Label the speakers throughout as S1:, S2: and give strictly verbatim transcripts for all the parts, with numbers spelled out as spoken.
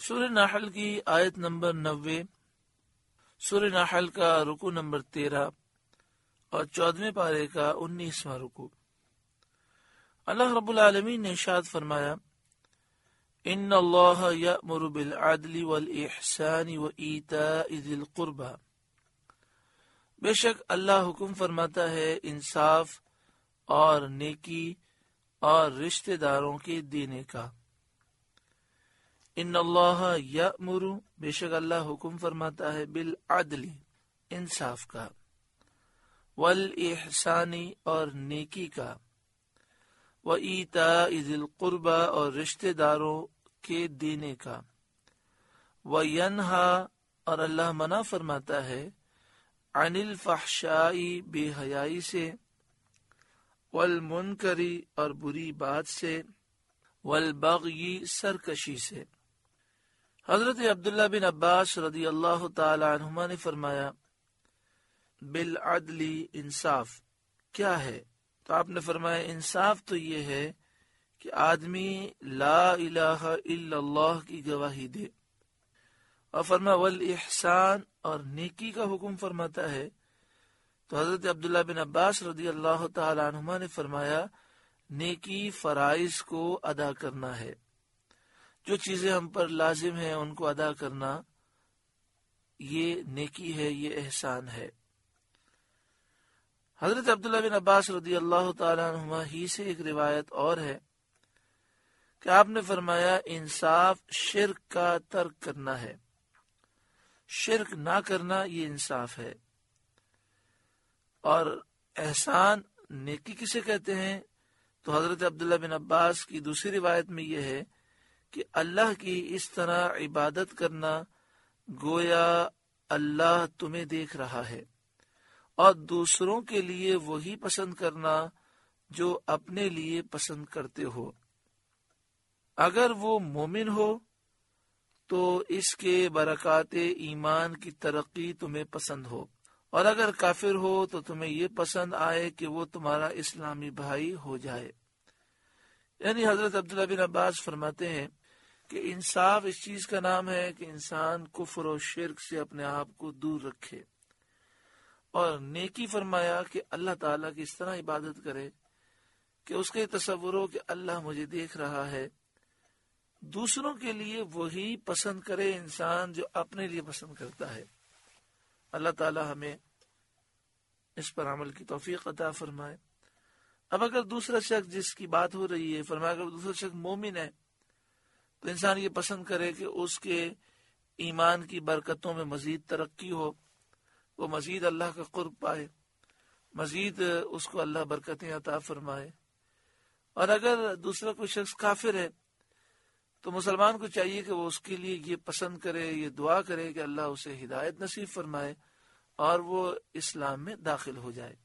S1: سورہ نحل کی آیت نمبر نوے، سورہ نحل کا رکو نمبر تیرہ اور چودہویں پارے کا انیسواں رکو۔ اللہ رب العالمین نے ارشاد فرمایا، ان اللہ یأمر بالعدل والاحسان وایتاء ذی القربى، بے شک اللہ حکم فرماتا ہے انصاف اور نیکی اور رشتہ داروں کے دینے کا۔ ان اللہ یأمر، بے شک اللہ حکم فرماتا ہے بالعدل، انصاف کا، والاحسان، اور نیکی کا، وایتاء ذی القربى، اور رشتہ داروں کے دینے کا، وینہا، اور اللہ منع فرماتا ہے عن الفحشاء، بے حیائی سے، والمنکر، اور بری بات سے، والبغی، سرکشی سے۔ حضرت عبداللہ بن عباس رضی اللہ تعالی عنہما نے فرمایا، بالعدل، انصاف کیا ہے؟ تو آپ نے فرمایا انصاف تو یہ ہے کہ آدمی لا الہ الا اللہ کی گواہی دے، اور فرمایا والاحسان، اور نیکی کا حکم فرماتا ہے۔ تو حضرت عبداللہ بن عباس رضی اللہ تعالی عنہما نے فرمایا نیکی فرائض کو ادا کرنا ہے، جو چیزیں ہم پر لازم ہیں ان کو ادا کرنا، یہ نیکی ہے، یہ احسان ہے۔ حضرت عبداللہ بن عباس رضی اللہ تعالی عنہما ہی سے ایک روایت اور ہے کہ آپ نے فرمایا انصاف شرک کا ترک کرنا ہے، شرک نہ کرنا یہ انصاف ہے۔ اور احسان، نیکی کسے کہتے ہیں؟ تو حضرت عبداللہ بن عباس کی دوسری روایت میں یہ ہے کہ اللہ کی اس طرح عبادت کرنا گویا اللہ تمہیں دیکھ رہا ہے، اور دوسروں کے لیے وہی پسند کرنا جو اپنے لیے پسند کرتے ہو۔ اگر وہ مومن ہو تو اس کے برکات ایمان کی ترقی تمہیں پسند ہو، اور اگر کافر ہو تو تمہیں یہ پسند آئے کہ وہ تمہارا اسلامی بھائی ہو جائے۔ یعنی حضرت عبداللہ بن عباس فرماتے ہیں کہ انصاف اس چیز کا نام ہے کہ انسان کفر و شرک سے اپنے آپ کو دور رکھے، اور نیکی فرمایا کہ اللہ تعالیٰ کی اس طرح عبادت کرے کہ اس کا یہ تصور ہو کہ اللہ مجھے دیکھ رہا ہے۔ دوسروں کے لیے وہی پسند کرے انسان جو اپنے لیے پسند کرتا ہے۔ اللہ تعالیٰ ہمیں اس پر عمل کی توفیق عطا فرمائے۔ اب اگر دوسرا شخص جس کی بات ہو رہی ہے، فرمایا اگر دوسرا شخص مومن ہے تو انسان یہ پسند کرے کہ اس کے ایمان کی برکتوں میں مزید ترقی ہو، وہ مزید اللہ کا قرب پائے، مزید اس کو اللہ برکتیں عطا فرمائے۔ اور اگر دوسرا کوئی شخص کافر ہے تو مسلمان کو چاہیے کہ وہ اس کے لیے یہ پسند کرے، یہ دعا کرے کہ اللہ اسے ہدایت نصیب فرمائے اور وہ اسلام میں داخل ہو جائے۔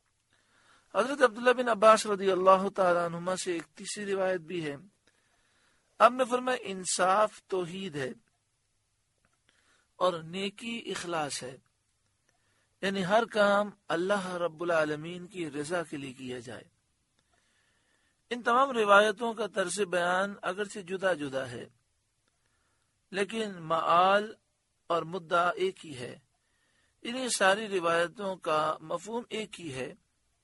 S1: حضرت عبداللہ بن عباس رضی اللہ تعالی عنہما سے ایک تیسری روایت بھی ہے۔ آپ نے فرمایا انصاف توحید ہے اور نیکی اخلاص ہے، یعنی ہر کام اللہ رب العالمین کی رضا کے لیے کیا جائے۔ ان تمام روایتوں کا طرز بیان اگرچہ جدا جدا ہے، لیکن معال اور مدعا ایک ہی ہے۔ انہیں ساری روایتوں کا مفہوم ایک ہی ہے،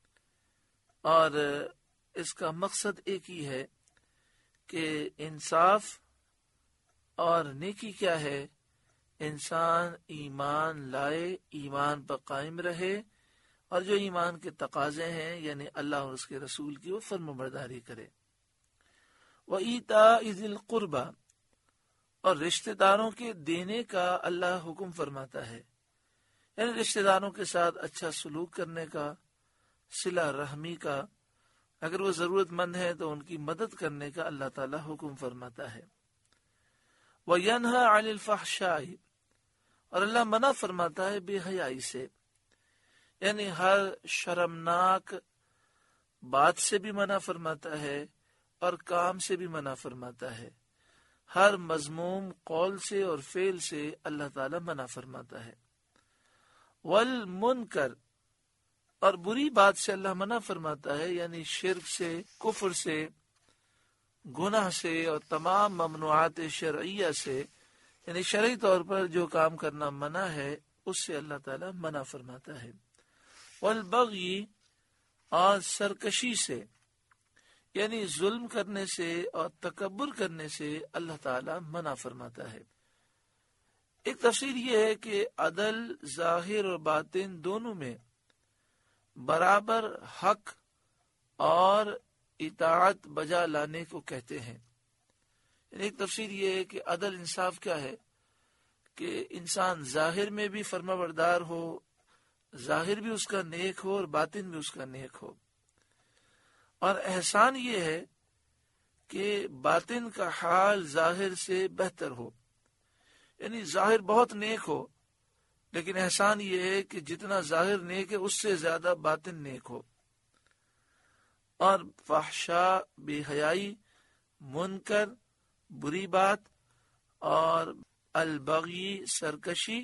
S1: اور اس کا مقصد ایک ہی ہے کہ انصاف اور نیکی کیا ہے؟ انسان ایمان لائے، ایمان پر قائم رہے، اور جو ایمان کے تقاضے ہیں یعنی اللہ اور اس کے رسول کی وہ فرم برداری کرے۔ وَإِيتَاءِ ذِي الْقُرْبَى، اور رشتہ داروں کے دینے کا اللہ حکم فرماتا ہے، یعنی رشتہ داروں کے ساتھ اچھا سلوک کرنے کا، صلہ رحمی کا، اگر وہ ضرورت مند ہے تو ان کی مدد کرنے کا اللہ تعالی حکم فرماتا ہے۔ وَيَنْهَى عَنِ الْفَحْشَاءِ، اور اللہ منع فرماتا ہے بے حیائی سے، یعنی ہر شرمناک بات سے بھی منع فرماتا ہے اور کام سے بھی منع فرماتا ہے، ہر مذموم قول سے اور فعل سے اللہ تعالی منع فرماتا ہے۔ والمنکر، اور بری بات سے اللہ منع فرماتا ہے، یعنی شرک سے، کفر سے، گناہ سے اور تمام ممنوعات شرعیہ سے یعنی شرعی طور پر جو کام کرنا منع ہے اس سے اللہ تعالیٰ منع فرماتا ہے. والبغی، اور سرکشی سے، یعنی ظلم کرنے سے اور تکبر کرنے سے اللہ تعالیٰ منع فرماتا ہے. ایک تفسیر یہ ہے کہ عدل ظاہر اور باطن دونوں میں برابر حق اور اطاعت بجا لانے کو کہتے ہیں. ایک تفسیر یہ ہے کہ عدل انصاف کیا ہے کہ انسان ظاہر میں بھی فرما بردار ہو، ظاہر بھی اس کا نیک ہو اور باطن بھی اس کا نیک ہو. اور احسان یہ ہے کہ باطن کا حال ظاہر سے بہتر ہو، یعنی ظاہر بہت نیک ہو لیکن احسان یہ ہے کہ جتنا ظاہر نیک ہے اس سے زیادہ باطن نیک ہو. اور فحشاء، بے حیائی، منکر، بری بات، اور البغی، سرکشی،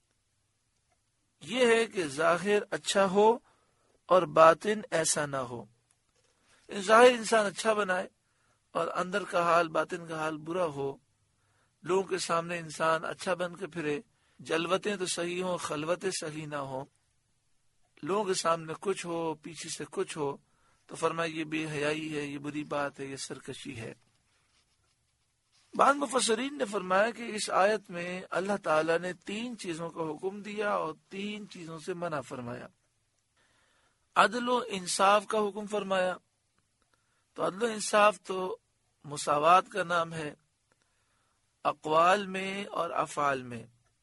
S1: یہ ہے کہ ظاہر اچھا ہو اور باطن ایسا نہ ہو. ظاہر انسان اچھا بنائے اور اندر کا حال، باطن کا حال برا ہو. لوگوں کے سامنے انسان اچھا بن کے پھرے، جلوتیں تو صحیح ہوں، خلوتیں صحیح نہ ہوں. لوگوں کے سامنے کچھ ہو، پیچھے سے کچھ ہو، تو فرمایا یہ بے حیائی ہے، یہ بری بات ہے، یہ سرکشی ہے. بعض مفسرین نے فرمایا کہ اس آیت میں اللہ تعالیٰ نے تین چیزوں کا حکم دیا اور تین چیزوں سے منع فرمایا. عدل و انصاف کا حکم فرمایا. تو عدل و انصاف تو مساوات کا نام ہے، اقوال میں اور افعال میں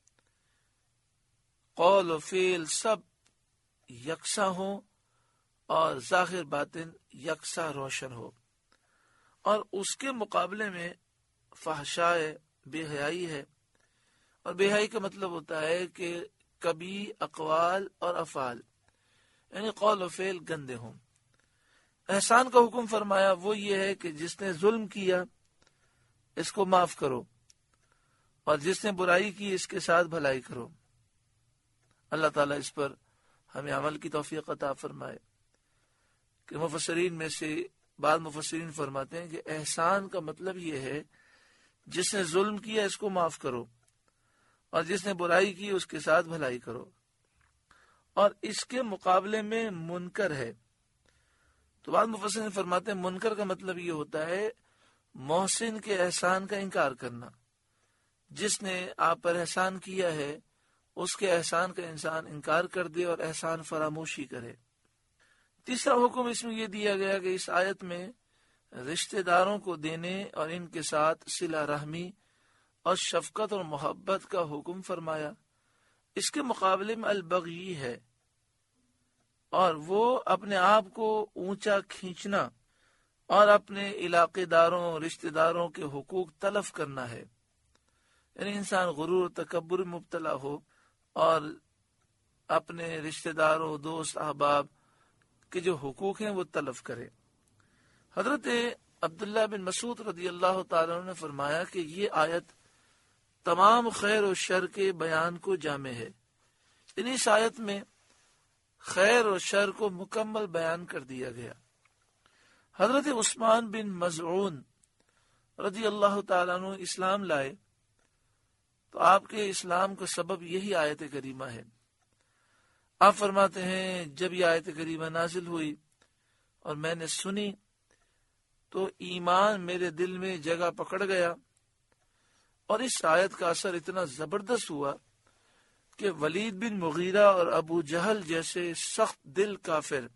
S1: قول و فعل سب یکساں ہو اور ظاہر باطن یکساں روشن ہو. اور اس کے مقابلے میں فحشاء، بے حیائی ہے. اور بے حیائی کا مطلب ہوتا ہے کہ کبھی اقوال اور افعال، یعنی قول و فعل گندے ہوں. احسان کا حکم فرمایا، وہ یہ ہے کہ جس نے ظلم کیا اس کو معاف کرو، اور جس نے برائی کی اس کے ساتھ بھلائی کرو. اللہ تعالیٰ اس پر ہمیں عمل کی توفیق عطا فرمائے. کہ مفسرین میں سے بعض مفسرین فرماتے ہیں کہ احسان کا مطلب یہ ہے جس نے ظلم کیا اس کو معاف کرو، اور جس نے برائی کی اس کے ساتھ بھلائی کرو. اور اس کے مقابلے میں منکر ہے. تو بعض مفسرین فرماتے ہیں منکر کا مطلب یہ ہوتا ہے محسن کے احسان کا انکار کرنا. جس نے آپ پر احسان کیا ہے اس کے احسان کا انسان انکار کر دے اور احسان فراموشی کرے. تیسرا حکم اس میں یہ دیا گیا کہ اس آیت میں رشتہ داروں کو دینے اور ان کے ساتھ صلہ رحمی اور شفقت اور محبت کا حکم فرمایا. اس کے مقابلے میں البغی ہے، اور وہ اپنے آپ کو اونچا کھینچنا اور اپنے علاقے داروں، رشتہ داروں کے حقوق تلف کرنا ہے. یعنی انسان غرور و تکبر مبتلا ہو اور اپنے رشتہ داروں، دوست، احباب کے جو حقوق ہیں وہ تلف کرے. حضرت عبداللہ بن مسعود رضی اللہ تعالیٰ عنہ نے فرمایا کہ یہ آیت تمام خیر و شر کے بیان کو جامع ہے. یعنی اس آیت میں خیر و شر کو مکمل بیان کر دیا گیا. حضرت عثمان بن مظعون رضی اللہ تعالیٰ عنہ اسلام لائے تو آپ کے اسلام کا سبب یہی آیت کریمہ ہے. آپ فرماتے ہیں جب یہ آیت کریمہ نازل ہوئی اور میں نے سنی تو ایمان میرے دل میں جگہ پکڑ گیا، اور اس آیت کا اثر اتنا زبردست ہوا کہ ولید بن مغیرہ اور ابو جہل جیسے سخت دل کافر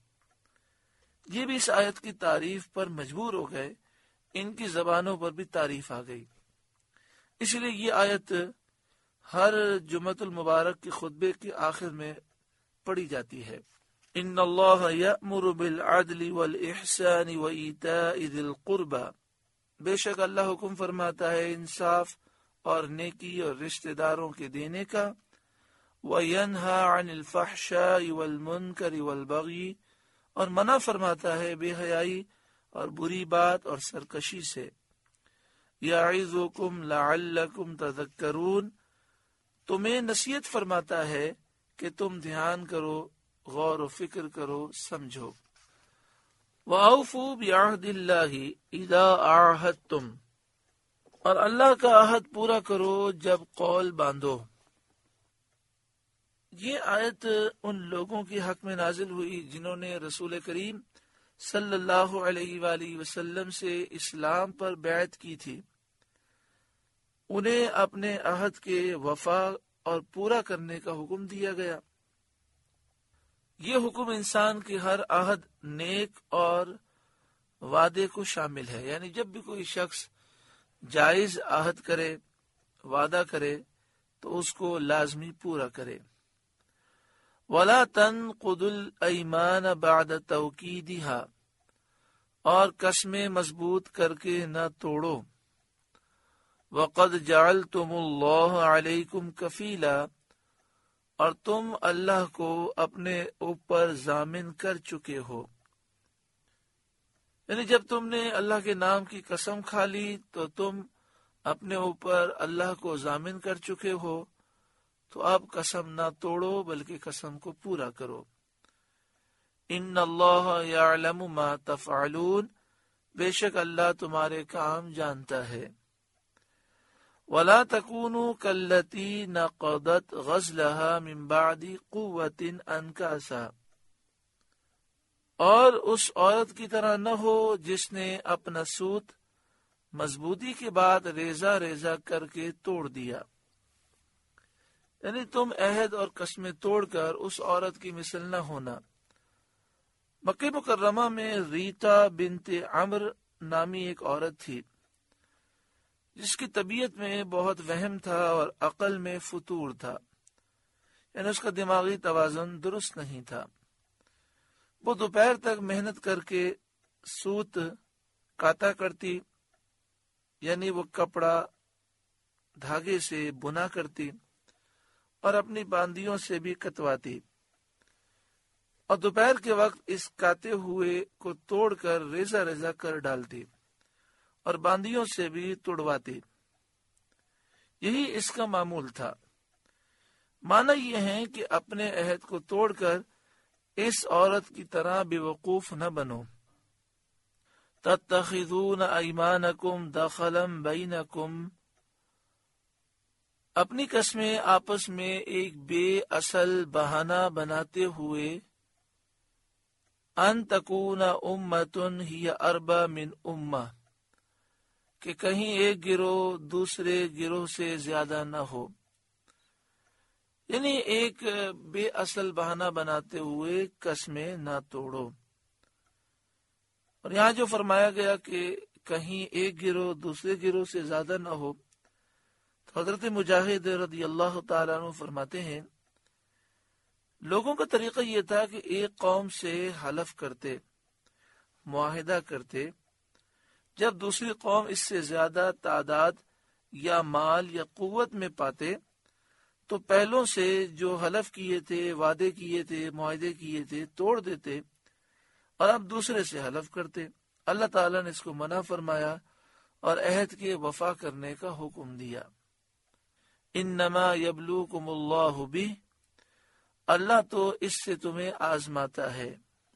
S1: یہ بھی اس آیت کی تعریف پر مجبور ہو گئے. ان کی زبانوں پر بھی تعریف آ گئی. اس لیے یہ آیت ہر جمعۃ المبارک کے خطبے کے آخر میں پڑھی جاتی ہے. ان اللہ یأمر بالعدل والاحسان وایتاء ذی القربى، بے شک اللہ حکم فرماتا ہے انصاف اور نیکی اور رشتہ داروں کے دینے کا. وینہی عن الفحشاء والمنکر والبغی، اور منع فرماتا ہے بے حیائی اور بری بات اور سرکشی سے. یعظکم لعلکم تذکرون، تمہیں نصیحت فرماتا ہے کہ تم دھیان کرو، غور و فکر کرو، سمجھو. وَأَوْفُوا بِعَهْدِ اللَّهِ إِذَا عَاهَدتُّمْ، اور اللہ کا عہد پورا کرو جب قول باندھو۔ یہ آیت ان لوگوں کے حق میں نازل ہوئی جنہوں نے رسول کریم صلی اللہ علیہ وآلہ وسلم سے اسلام پر بیعت کی تھی۔ انہیں اپنے عہد کے وفا اور پورا کرنے کا حکم دیا گیا۔ یہ حکم انسان کے ہر عہد، نیک اور وعدے کو شامل ہے، یعنی جب بھی کوئی شخص جائز عہد کرے، وعدہ کرے، تو اس کو لازمی پورا کرے۔ وَلَا تَنْقُضُوا الْأَيْمَانَ بَعْدَ تَوْكِيدِهَا، اور قسمیں مضبوط کر کے نہ توڑو۔ وَقَدْ جَعَلْتُمُ اللَّهَ عَلَيْكُمْ كَفِيلًا، اور تم اللہ کو اپنے اوپر ضامن کر چکے ہو۔ یعنی جب تم نے اللہ کے نام کی قسم کھا لی تو تم اپنے اوپر اللہ کو ضامن کر چکے ہو، تو اب قسم نہ توڑو بلکہ قسم کو پورا کرو۔ ان اللہ یعلم ما تفعلون، بے شک اللہ تمہارے کام جانتا ہے۔ ولا تکونوا کاللتی نقضت غزلها من بعد قوت انکاسا، اور اس عورت کی طرح نہ ہو جس نے اپنا سوت مضبوطی کے بعد ریزہ ریزہ کر کے توڑ دیا۔ یعنی تم عہد اور قسمیں توڑ کر اس عورت کی مثل نہ ہونا۔ مکہ مکرمہ میں ریتا بنت عمر نامی ایک عورت تھی جس کی طبیعت میں بہت وہم تھا اور عقل میں فتور تھا، یعنی اس کا دماغی توازن درست نہیں تھا۔ وہ دوپہر تک محنت کر کے سوت کاتا کرتی، یعنی وہ کپڑا دھاگے سے بنا کرتی اور اپنی باندیوں سے بھی کتواتی، اور دوپہر کے وقت اس کاتے ہوئے کو توڑ کر ریزہ ریزہ کر ڈالتی اور باندیوں سے بھی توڑواتی۔ یہی اس کا معمول تھا۔ معنی یہ ہے کہ اپنے عہد کو توڑ کر اس عورت کی طرح بے وقوف نہ بنو۔ تتخذون ایمانکم دخلا بینکم، اپنی قسمیں آپس میں ایک بے اصل بہانہ بناتے ہوئے، ان تکون امتن ہی اربا من امہ، کہ کہیں ایک گروہ دوسرے گروہ سے زیادہ نہ ہو۔ یعنی ایک بے اصل بہانہ بناتے ہوئے قسمیں نہ توڑو۔ اور یہاں جو فرمایا گیا کہ کہیں ایک گروہ دوسرے گروہ سے زیادہ نہ ہو، تو حضرت مجاہد رضی اللہ تعالیٰ عنہ فرماتے ہیں لوگوں کا طریقہ یہ تھا کہ ایک قوم سے حلف کرتے، معاہدہ کرتے، جب دوسری قوم اس سے زیادہ تعداد یا مال یا قوت میں پاتے تو پہلوں سے جو حلف کیے تھے، وعدے کیے تھے، معاہدے کیے تھے، توڑ دیتے اور اب دوسرے سے حلف کرتے۔ اللہ تعالیٰ نے اس کو منع فرمایا اور عہد کے وفا کرنے کا حکم دیا۔ انما یبلوکم اللہ بہ، اللہ تو اس سے تمہیں آزماتا ہے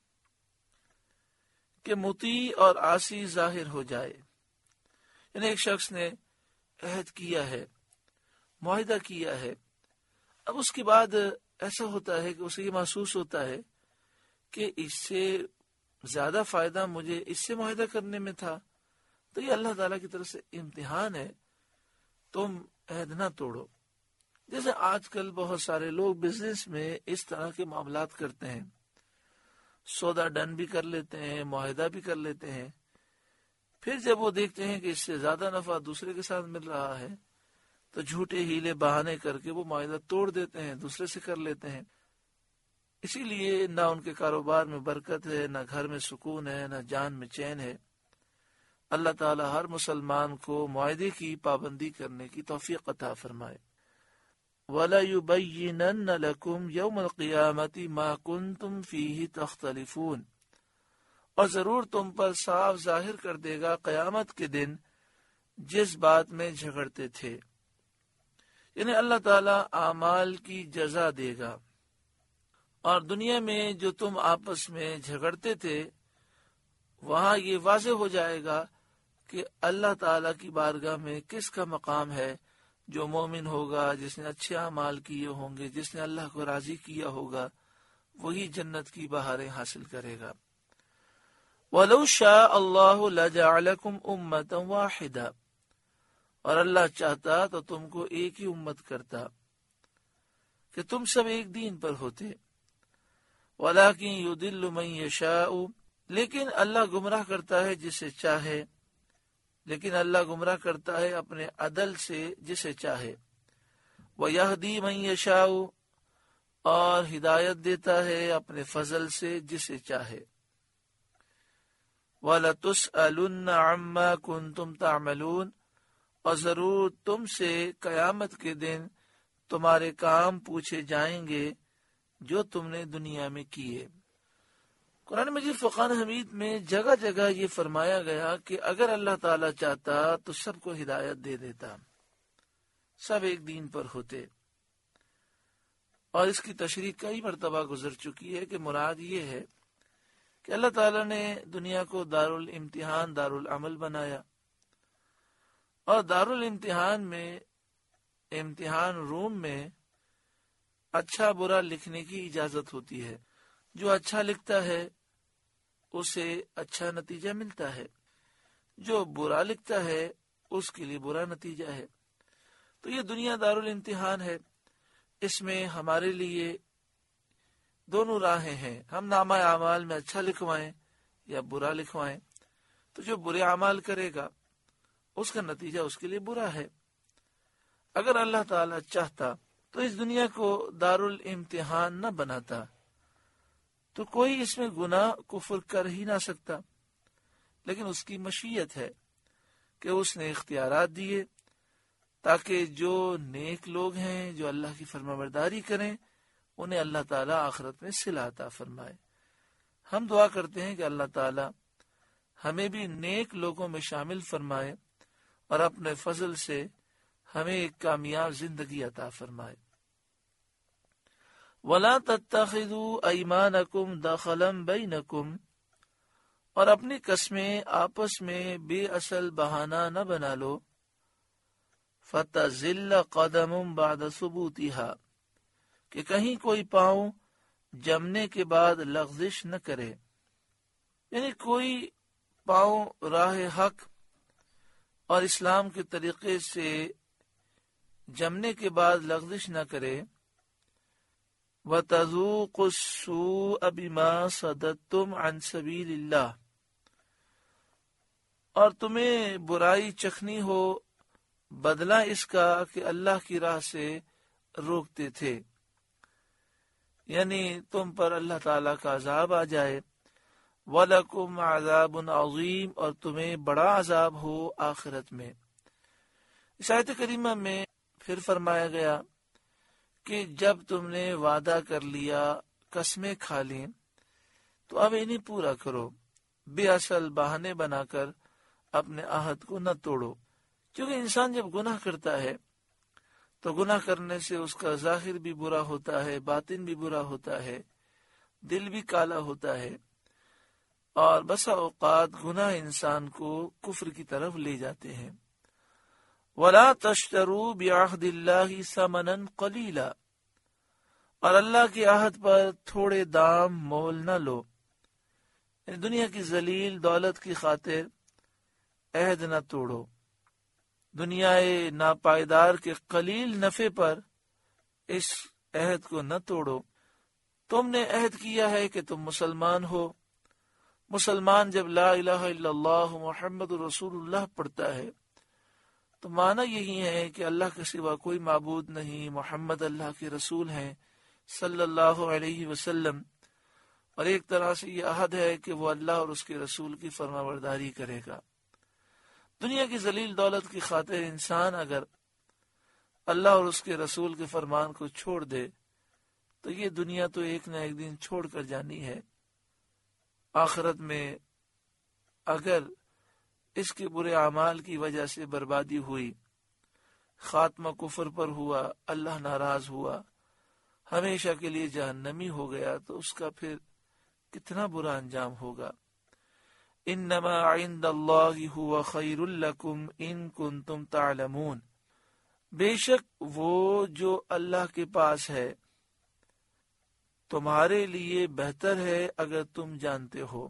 S1: کہ مطیع اور عاصی ظاہر ہو جائے۔ یعنی ایک شخص نے عہد کیا ہے، معاہدہ کیا ہے، اب اس کے بعد ایسا ہوتا ہے کہ اسے یہ محسوس ہوتا ہے کہ اس سے زیادہ فائدہ مجھے اس سے معاہدہ کرنے میں تھا، تو یہ اللہ تعالیٰ کی طرف سے امتحان ہے، تم عہد نہ توڑو۔ جیسے آج کل بہت سارے لوگ بزنس میں اس طرح کے معاملات کرتے ہیں، سودا ڈن بھی کر لیتے ہیں، معاہدہ بھی کر لیتے ہیں، پھر جب وہ دیکھتے ہیں کہ اس سے زیادہ نفع دوسرے کے ساتھ مل رہا ہے تو جھوٹے ہیلے بہانے کر کے وہ معاہدہ توڑ دیتے ہیں، دوسرے سے کر لیتے ہیں۔ اسی لیے نہ ان کے کاروبار میں برکت ہے، نہ گھر میں سکون ہے، نہ جان میں چین ہے۔ اللہ تعالی ہر مسلمان کو معاہدے کی پابندی کرنے کی توفیق عطا فرمائے۔ وَلَيُبَيِّنَنَّ لَكُمْ يَوْمَ الْقِيَامَةِ مَا كُنْتُمْ فِيهِ تَخْتَلِفُونَ، اور ضرور تم پر صاف ظاہر کر دے گا قیامت کے دن جس بات میں جھگڑتے تھے۔ یعنی اللہ تعالیٰ اعمال کی جزا دے گا، اور دنیا میں جو تم آپس میں جھگڑتے تھے وہاں یہ واضح ہو جائے گا کہ اللہ تعالیٰ کی بارگاہ میں کس کا مقام ہے. جو مومن ہوگا، جس نے اچھے اعمال کیے ہوں گے، جس نے اللہ کو راضی کیا ہوگا، وہی جنت کی بہاریں حاصل کرے گا. وَلَوْ شَاءَ اللَّهُ لَجَعَلَكُمْ أُمَّةً وَاحِدَةً، اور اللہ چاہتا تو تم کو ایک ہی امت کرتا کہ تم سب ایک دین پر ہوتے. وَلَكِنْ يُضِلُّ مَن يَشَاءُ، لیکن اللہ گمراہ کرتا ہے جسے چاہے، لیکن اللہ گمراہ کرتا ہے اپنے عدل سے جسے چاہے. وَيَهْدِي مَن يَشَاءُ، اور ہدایت دیتا ہے اپنے فضل سے جسے چاہے. وَلَتُسْأَلُنَّ عَمَّا كُنتُمْ تَعْمَلُونَ، اور ضرور تم سے قیامت کے دن تمہارے کام پوچھے جائیں گے جو تم نے دنیا میں کیے. قرآن مجید فرقان حمید میں جگہ جگہ یہ فرمایا گیا کہ اگر اللہ تعالی چاہتا تو سب کو ہدایت دے دیتا، سب ایک دین پر ہوتے. اور اس کی تشریح کئی مرتبہ گزر چکی ہے کہ مراد یہ ہے کہ اللہ تعالیٰ نے دنیا کو دار الامتحان، دار العمل بنایا، اور دار الامتحان میں، امتحان روم میں اچھا برا لکھنے کی اجازت ہوتی ہے. جو اچھا لکھتا ہے اسے اچھا نتیجہ ملتا ہے، جو برا لکھتا ہے اس کے لیے برا نتیجہ ہے. تو یہ دنیا دار الامتحان ہے. اس میں ہمارے لیے دونوں راہیں ہیں، ہم نامہ اعمال میں اچھا لکھوائیں یا برا لکھوائیں. تو جو برے اعمال کرے گا اس کا نتیجہ اس کے لیے برا ہے. اگر اللہ تعالی چاہتا تو اس دنیا کو دار الامتحان نہ بناتا، تو کوئی اس میں گناہ کفر کر ہی نہ سکتا. لیکن اس کی مشیت ہے کہ اس نے اختیارات دیے تاکہ جو نیک لوگ ہیں، جو اللہ کی فرمانبرداری کریں، انہیں اللہ تعالیٰ آخرت میں صلہ عطا فرمائے. ہم دعا کرتے ہیں کہ اللہ تعالیٰ ہمیں بھی نیک لوگوں میں شامل فرمائے اور اپنے فضل سے ہمیں ایک کامیاب زندگی عطا فرمائے. وَلَا تَتَّخِذُوا أَيْمَانَكُمْ دَخَلًا بَيْنَكُمْ، اور اپنی قسمیں آپس میں بے اصل بہانہ نہ بنا لو. فَتَزِلَّ قَدَمٌ بَعْدَ ثُبُوتِهَا، کہ کہیں کوئی پاؤں جمنے کے بعد لغزش نہ کرے. یعنی کوئی پاؤں راہ حق اور اسلام کے طریقے سے جمنے کے بعد لغزش نہ کرے. وَتَذُوقُوا السُّوءَ بِمَا صَدَدتُّمْ عَنْ سَبِيلِ اللَّهِ، اور تمہیں برائی چکھنی ہو بدلہ اس کا کہ اللہ کی راہ سے روکتے تھے. یعنی تم پر اللہ تعالیٰ کا عذاب آ جائے. وَلَكُمْ عَذَابٌ عَظِيمٌ، اور تمہیں بڑا عذاب ہو آخرت میں. اس آیت کریمہ میں پھر فرمایا گیا کہ جب تم نے وعدہ کر لیا، قسمیں کھا لیں، تو اب انہیں پورا کرو. بے اصل بہانے بنا کر اپنے عہد کو نہ توڑو. کیونکہ انسان جب گناہ کرتا ہے تو گناہ کرنے سے اس کا ظاہر بھی برا ہوتا ہے، باطن بھی برا ہوتا ہے، دل بھی کالا ہوتا ہے، اور بسا اوقات گناہ انسان کو کفر کی طرف لے جاتے ہیں. وَلَا تَشْتَرُوا بِعَهْدِ اللَّهِ ثَمَنًا قَلِيلًا، اور اللہ کے عہد پر تھوڑے دام مول نہ لو. دنیا کی ذلیل دولت کی خاطر عہد نہ توڑو. دنیا ناپائیدار کے قلیل نفع پر اس عہد کو نہ توڑو. تم نے عہد کیا ہے کہ تم مسلمان ہو. مسلمان جب لا الہ الا اللہ محمد رسول اللہ پڑھتا ہے تو معنی یہی ہے کہ اللہ کے سوا کوئی معبود نہیں، محمد اللہ کے رسول ہیں صلی اللہ علیہ وسلم. اور ایک طرح سے یہ عہد ہے کہ وہ اللہ اور اس کے رسول کی فرمانبرداری کرے گا. دنیا کی ذلیل دولت کی خاطر انسان اگر اللہ اور اس کے رسول کے فرمان کو چھوڑ دے تو یہ دنیا تو ایک نہ ایک دن چھوڑ کر جانی ہے. آخرت میں اگر اس کے برے اعمال کی وجہ سے بربادی ہوئی، خاتمہ کفر پر ہوا، اللہ ناراض ہوا، ہمیشہ کے لیے جہنمی ہو گیا، تو اس کا پھر کتنا برا انجام ہوگا. انما عند اللہ هو خیر لکم ان کنتم تعلمون، بے شک وہ جو اللہ کے پاس ہے تمہارے لیے بہتر ہے اگر تم جانتے ہو،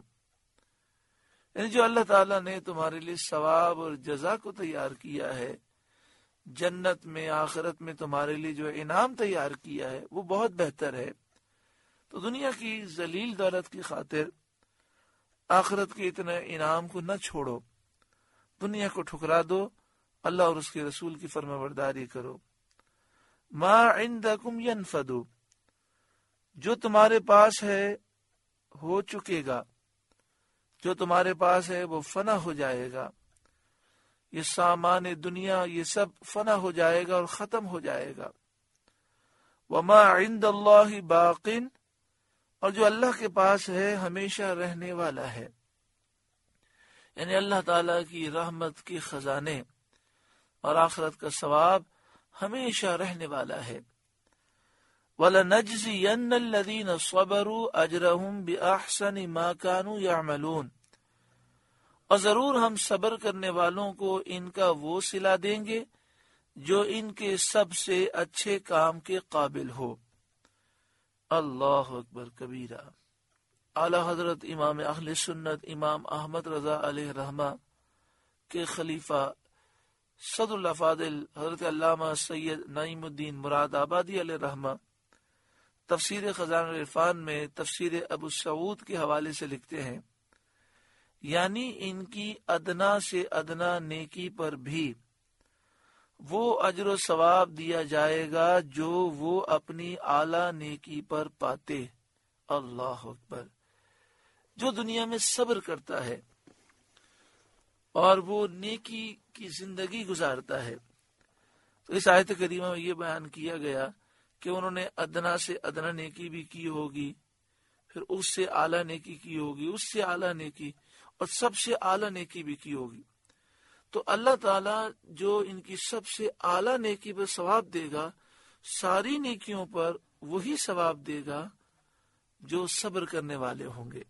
S1: یعنی جو اللہ تعالیٰ نے تمہارے لیے ثواب اور جزا کو تیار کیا ہے، جنت میں آخرت میں تمہارے لیے جو انعام تیار کیا ہے وہ بہت بہتر ہے۔ تو دنیا کی ذلیل دولت کی خاطر آخرت کے اتنے انعام کو نہ چھوڑو، دنیا کو ٹھکرا دو، اللہ اور اس کے رسول کی فرما برداری کرو۔ ما عندکم ینفد، جو تمہارے پاس ہے ہو چکے گا، جو تمہارے پاس ہے وہ فنا ہو جائے گا، یہ سامان دنیا یہ سب فنا ہو جائے گا اور ختم ہو جائے گا۔ وما عند اللہ باق، اور جو اللہ کے پاس ہے ہمیشہ رہنے والا ہے، یعنی اللہ تعالیٰ کی رحمت کے خزانے اور آخرت کا ثواب ہمیشہ رہنے والا ہے۔ وَلَنَجْزِيَنَّ الَّذِينَ صَبَرُوا أَجْرَهُمْ بِأَحْسَنِ مَا كَانُوا يَعْمَلُونَ، اور ضرور ہم صبر کرنے والوں کو ان کا وہ صلہ دیں گے جو ان کے سب سے اچھے کام کے قابل ہو۔ اللہ اکبر کبیرہ۔ اعلی حضرت امام اہل سنت امام احمد رضا علیہ رحمہ کے خلیفہ صدر الافاضل حضرت علامہ سید نعیم الدین مراد آبادی علیہ رحمہ تفسیر خزانہ العرفان میں تفسیر ابو سعود کے حوالے سے لکھتے ہیں، یعنی ان کی ادنا سے ادنا نیکی پر بھی وہ اجر و ثواب دیا جائے گا جو وہ اپنی اعلیٰ نیکی پر پاتے۔ اللہ اکبر۔ جو دنیا میں صبر کرتا ہے اور وہ نیکی کی زندگی گزارتا ہے، تو اس آیت کریمہ میں یہ بیان کیا گیا کہ انہوں نے ادنا سے ادنا نیکی بھی کی ہوگی، پھر اس سے اعلیٰ نیکی کی ہوگی، اس سے اعلیٰ نیکی، اور سب سے اعلیٰ نیکی بھی کی ہوگی۔ تو اللہ تعالیٰ جو ان کی سب سے اعلیٰ نیکی پر ثواب دے گا، ساری نیکیوں پر وہی ثواب دے گا جو صبر کرنے والے ہوں گے۔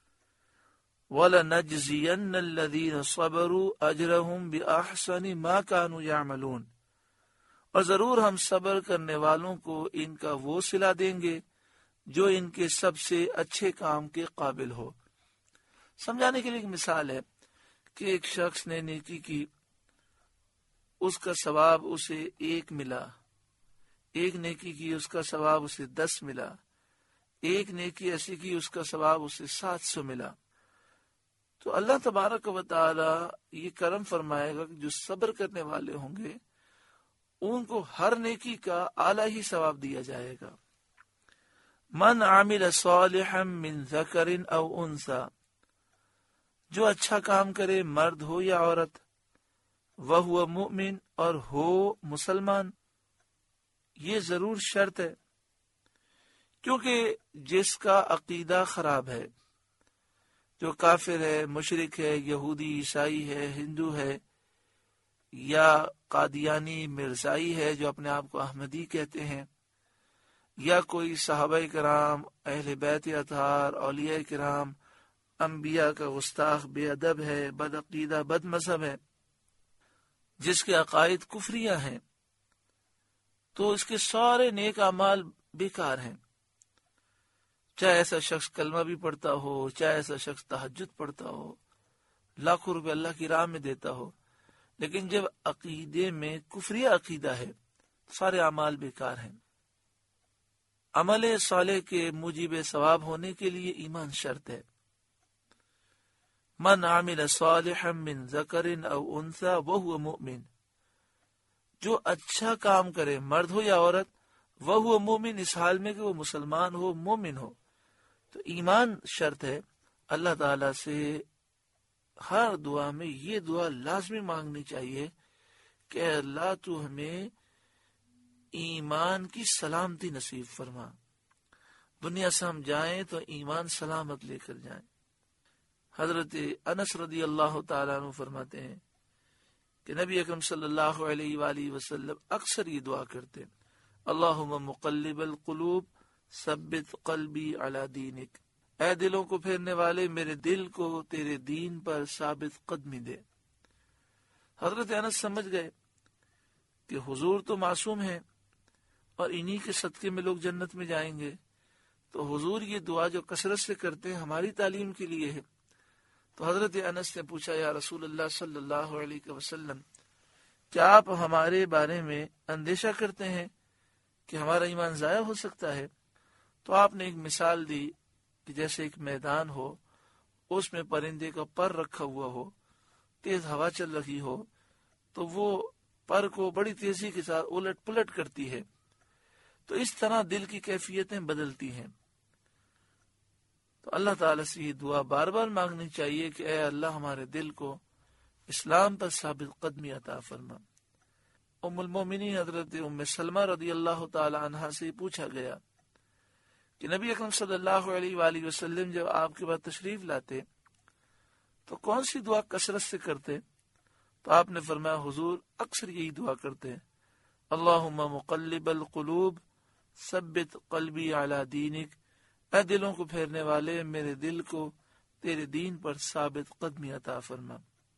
S1: وَلَنَجْزِيَنَّ الَّذِينَ صَبَرُوا أَجْرَهُمْ بِأَحْسَنِ مَا كَانُوا يَعْمَلُونَ، اور ضرور ہم صبر کرنے والوں کو ان کا وہ صلہ دیں گے جو ان کے سب سے اچھے کام کے قابل ہو۔ سمجھانے کے لیے ایک مثال ہے کہ ایک شخص نے نیکی کی، اس کا ثواب اسے ایک ملا، ایک نیکی کی اس کا ثواب اسے دس ملا، ایک نیکی ایسی کی اس کا ثواب اسے سات سو ملا۔ تو اللہ تبارک و تعالی یہ کرم فرمائے گا کہ جو صبر کرنے والے ہوں گے ان کو ہر نیکی کا اعلیٰ ہی ثواب دیا جائے گا۔ من عامل صالحا من ذکر او انثى، جو اچھا کام کرے مرد ہو یا عورت، وہو مؤمن، اور ہو مسلمان، یہ ضرور شرط ہے، کیونکہ جس کا عقیدہ خراب ہے، جو کافر ہے، مشرک ہے، یہودی عیسائی ہے، ہندو ہے، یا قادیانی مرزائی ہے جو اپنے آپ کو احمدی کہتے ہیں، یا کوئی صحابہ کرام، اہل بیت اطہار، اولیاء کرام، انبیاء کا گستاخ، بے ادب ہے، بد عقیدہ، بد مذہب ہے، جس کے عقائد کفریہ ہیں، تو اس کے سارے نیک اعمال بیکار ہیں۔ چاہے ایسا شخص کلمہ بھی پڑھتا ہو، چاہے ایسا شخص تہجد پڑھتا ہو، لاکھوں روپے اللہ کی راہ میں دیتا ہو، لیکن جب عقیدے میں کفریہ عقیدہ ہے سارے اعمال بیکار ہیں۔ عمل صالح کے موجب ثواب ہونے کے لیے ایمان شرط ہے۔ من عمل صالحا من ذکر او انثى وهو مؤمن، جو اچھا کام کرے مرد ہو یا عورت، وهو مؤمن، اس حال میں کہ وہ مسلمان ہو، مومن ہو۔ تو ایمان شرط ہے۔ اللہ تعالی سے ہر دعا میں یہ دعا لازمی مانگنی چاہیے کہ اللہ تو ہمیں ایمان کی سلامتی نصیب فرما، دنیا سے ہم جائیں تو ایمان سلامت لے کر جائیں۔ حضرت انس رضی اللہ تعالیٰ عنہ فرماتے ہیں کہ نبی اکرم صلی اللہ علیہ وآلہ وسلم اکثر یہ دعا کرتے، اللہم مقلب القلوب ثبت قلبی علی دینک، اے دلوں کو پھیرنے والے میرے دل کو تیرے دین پر ثابت قدمی دے۔ حضرت انس سمجھ گئے کہ حضور تو معصوم ہیں اور انہی کے صدقے میں لوگ جنت میں جائیں گے، تو حضور یہ دعا جو کثرت سے کرتے ہیں ہماری تعلیم کے لیے ہے۔ تو حضرت انس نے پوچھا یا رسول اللہ صلی اللہ علیہ وسلم، کیا آپ ہمارے بارے میں اندیشہ کرتے ہیں کہ ہمارا ایمان ضائع ہو سکتا ہے؟ تو آپ نے ایک مثال دی کہ جیسے ایک میدان ہو، اس میں پرندے کا پر رکھا ہوا ہو، تیز ہوا چل رہی ہو تو وہ پر کو بڑی تیزی کے ساتھ الٹ پلٹ کرتی ہے، تو اس طرح دل کی کیفیتیں بدلتی ہیں۔ تو اللہ تعالیٰ سے یہ دعا بار بار مانگنی چاہیے کہ اے اللہ ہمارے دل کو اسلام پر ثابت قدمی عطا فرما۔ ام المومنین حضرت ام سلمہ رضی اللہ تعالی عنہا سے پوچھا گیا کہ نبی اکرم صلی اللہ علیہ وآلہ وسلم جب آپ کے بعد تشریف لاتے تو کون سی دعا کثرت سے کرتے؟ تو آپ نے فرمایا حضور اکثر یہی دعا کرتے ہیں، اللہم مقلب القلوب ثبت قلبی علی دینک، اے دلوں کو پھیرنے والے میرے دل کو تیرے دین پر ثابت قدمی عطا فرما۔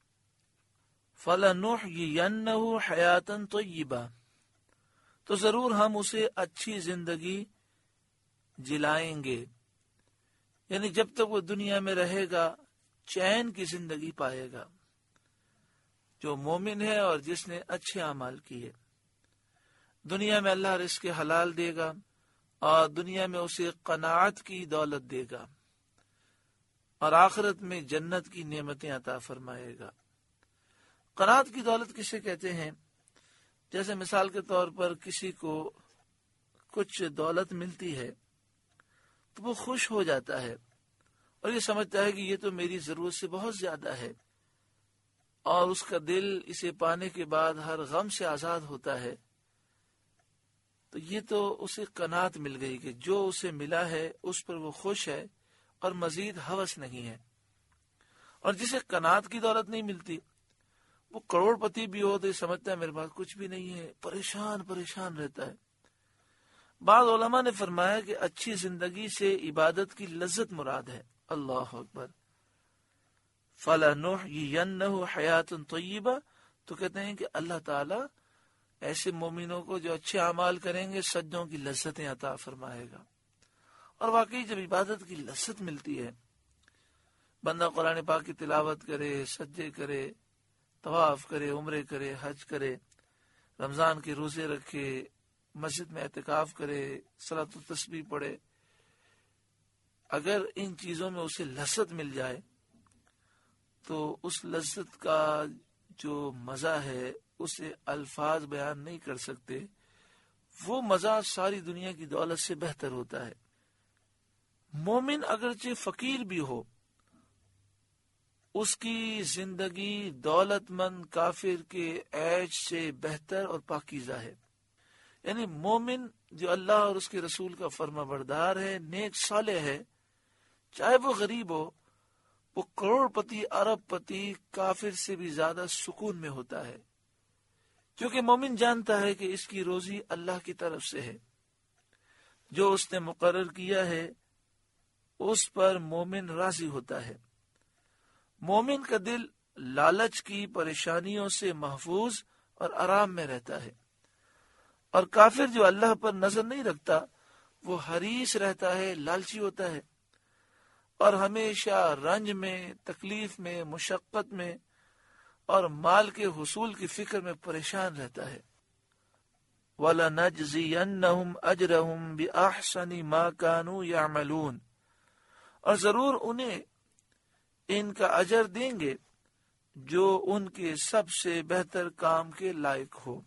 S1: فَلَنُحْيِيَنَّهُ حَيَاتًا طَيِّبَةً، تو ضرور ہم اسے اچھی زندگی جلائیں گے، یعنی جب تک وہ دنیا میں رہے گا چین کی زندگی پائے گا، جو مومن ہے اور جس نے اچھے اعمال کیے۔ دنیا میں اللہ رزق حلال دے گا اور دنیا میں اسے قناعت کی دولت دے گا، اور آخرت میں جنت کی نعمتیں عطا فرمائے گا۔ قناعت کی دولت کسے کہتے ہیں؟ جیسے مثال کے طور پر کسی کو کچھ دولت ملتی ہے تو وہ خوش ہو جاتا ہے اور یہ سمجھتا ہے کہ یہ تو میری ضرورت سے بہت زیادہ ہے، اور اس کا دل اسے پانے کے بعد ہر غم سے آزاد ہوتا ہے، تو یہ تو اسے قناعت مل گئی کہ جو اسے ملا ہے اس پر وہ خوش ہے اور مزید ہوس نہیں ہے۔ اور جسے قناعت کی دولت نہیں ملتی، وہ کروڑ پتی بھی ہو تو یہ سمجھتا ہے میرے پاس کچھ بھی نہیں ہے، پریشان پریشان رہتا ہے۔ بعض علماء نے فرمایا کہ اچھی زندگی سے عبادت کی لذت مراد ہے۔ اللہ اکبر۔ فَلَنُحْيِيَنَّهُ حَيَاتًا طَيِّبَةً، تو کہتے ہیں کہ اللہ تعالیٰ ایسے مومنوں کو جو اچھے اعمال کریں گے سجدوں کی لذتیں عطا فرمائے گا۔ اور واقعی جب عبادت کی لذت ملتی ہے، بندہ قرآن پاک کی تلاوت کرے، سجدے کرے، طواف کرے، عمرے کرے، حج کرے، رمضان کے روزے رکھے، مسجد میں اعتکاف کرے، صلاۃ التسبیح پڑھے، اگر ان چیزوں میں اسے لذت مل جائے تو اس لذت کا جو مزہ ہے اسے الفاظ بیان نہیں کر سکتے، وہ مزہ ساری دنیا کی دولت سے بہتر ہوتا ہے۔ مومن اگرچہ فقیر بھی ہو، اس کی زندگی دولت مند کافر کے عیش سے بہتر اور پاکیزہ ہے۔ یعنی مومن جو اللہ اور اس کے رسول کا فرما بردار ہے، نیک صالح ہے، چاہے وہ غریب ہو، وہ کروڑ پتی ارب پتی کافر سے بھی زیادہ سکون میں ہوتا ہے، کیونکہ مومن جانتا ہے کہ اس کی روزی اللہ کی طرف سے ہے، جو اس نے مقرر کیا ہے اس پر مومن راضی ہوتا ہے۔ مومن کا دل لالچ کی پریشانیوں سے محفوظ اور آرام میں رہتا ہے، اور کافر جو اللہ پر نظر نہیں رکھتا وہ حریص رہتا ہے، لالچی ہوتا ہے، اور ہمیشہ رنج میں، تکلیف میں، مشقت میں اور مال کے حصول کی فکر میں پریشان رہتا ہے۔ وَلَنَجْزِيَنَّهُمْ أَجْرَهُمْ بِأَحْسَنِ مَا كَانُوا يَعْمَلُونَ، اور ضرور انہیں ان کا اجر دیں گے جو ان کے سب سے بہتر کام کے لائق ہو،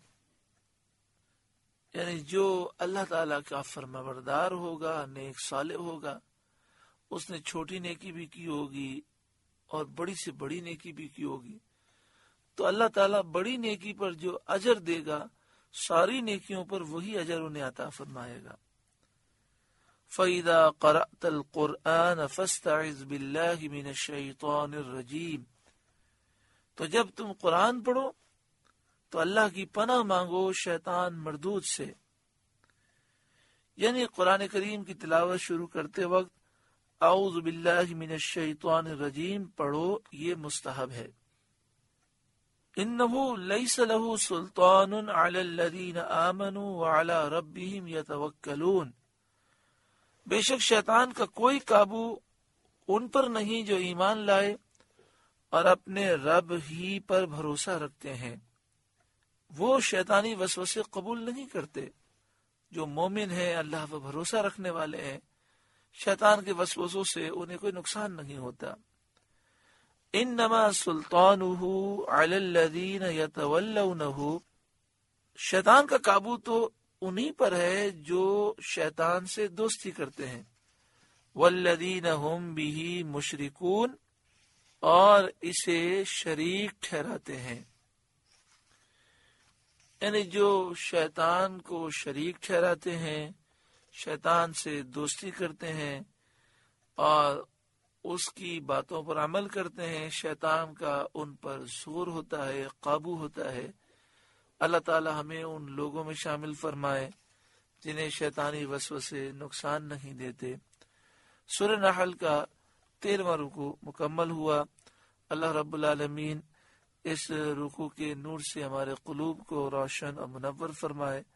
S1: یعنی جو اللہ تعالیٰ کا فرما بردار ہوگا، نیک صالح ہوگا، اس نے چھوٹی نیکی بھی کی ہوگی اور بڑی سے بڑی نیکی بھی کی ہوگی، تو اللہ تعالیٰ بڑی نیکی پر جو اجر دے گا ساری نیکیوں پر وہی اجر انہیں عطا فرمائے گا۔ فَإِذَا قَرَأْتَ الْقُرْآنَ فَاسْتَعِذْ بِاللَّهِ مِنَ الشَّيْطَانِ الرَّجِيمِ، تو جب تم قرآن پڑھو تو اللہ کی پناہ مانگو شیطان مردود سے۔ یعنی قرآن کریم کی تلاوت شروع کرتے وقت اعوذ باللہ من الشیطان الرجیم پڑھو، یہ مستحب ہے۔ انہ لیس لہ سلطان علی الذین آمنوا وعلی ربہم یتوکلون، بے شک شیطان کا کوئی قابو ان پر نہیں جو ایمان لائے اور اپنے رب ہی پر بھروسہ رکھتے ہیں۔ وہ شیطانی وسوسے قبول نہیں کرتے۔ جو مومن ہیں، اللہ پر بھروسہ رکھنے والے ہیں، شیطان کے وسوسوں سے انہیں کوئی نقصان نہیں ہوتا۔ انما سلطانہ علی الذین یتولونہ، شیطان کا قابو تو انہی پر ہے جو شیطان سے دوستی کرتے ہیں۔ والذین ہم بہ مشرکون، اور اسے شریک ٹھہراتے ہیں، یعنی جو شیطان کو شریک ٹھہراتے ہیں، شیطان سے دوستی کرتے ہیں اور اس کی باتوں پر عمل کرتے ہیں، شیطان کا ان پر زور ہوتا ہے، قابو ہوتا ہے۔ اللہ تعالی ہمیں ان لوگوں میں شامل فرمائے جنہیں شیطانی وسوسے نقصان نہیں دیتے۔ سورہ نحل کا تیرواں رکوع مکمل ہوا۔ اللہ رب العالمین اس رکوع کے نور سے ہمارے قلوب کو روشن اور منور فرمائے۔